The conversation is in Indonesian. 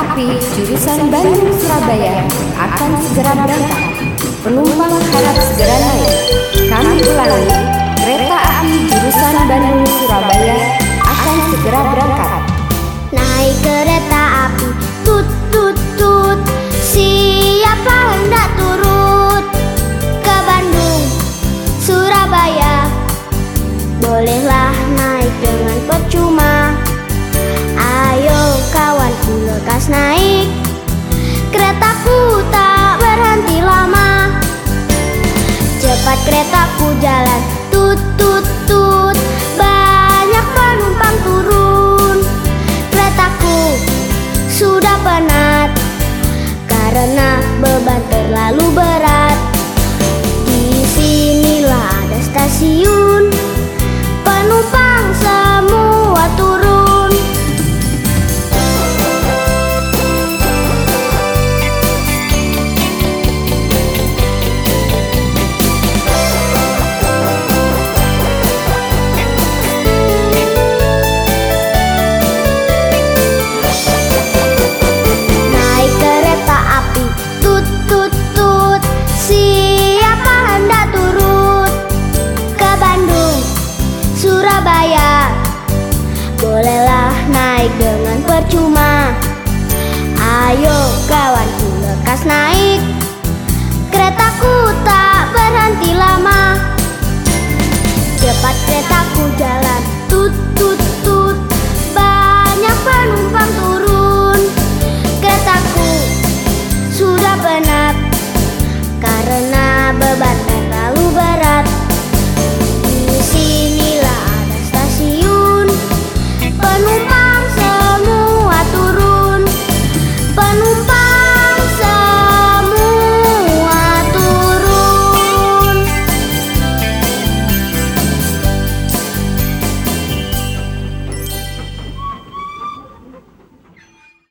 api jurusan Bandung Surabaya akan segera berangkat. Penumpang harap segera naik. Kami ulangi, kereta api jurusan Bandung Surabaya akan segera berangkat. Naik kereta api, tut tut tut, siapa hendak turut ke Bandung Surabaya? Bolehlah naik dengan percuma. Ayo kawanku lekas naik, keretaku tak berhenti lama. Cepat keretaku jalan, tut tut tut, banyak penumpang turun. Keretaku sudah penat karena beban terlalu berat. Disinilah ada stasiun, penumpang semua turun. Naik kereta api, tut tut tut, siapa hendak turut ke Bandung Surabaya? Bolehlah naik dengan percuma. Ayo kawanku lekas naik,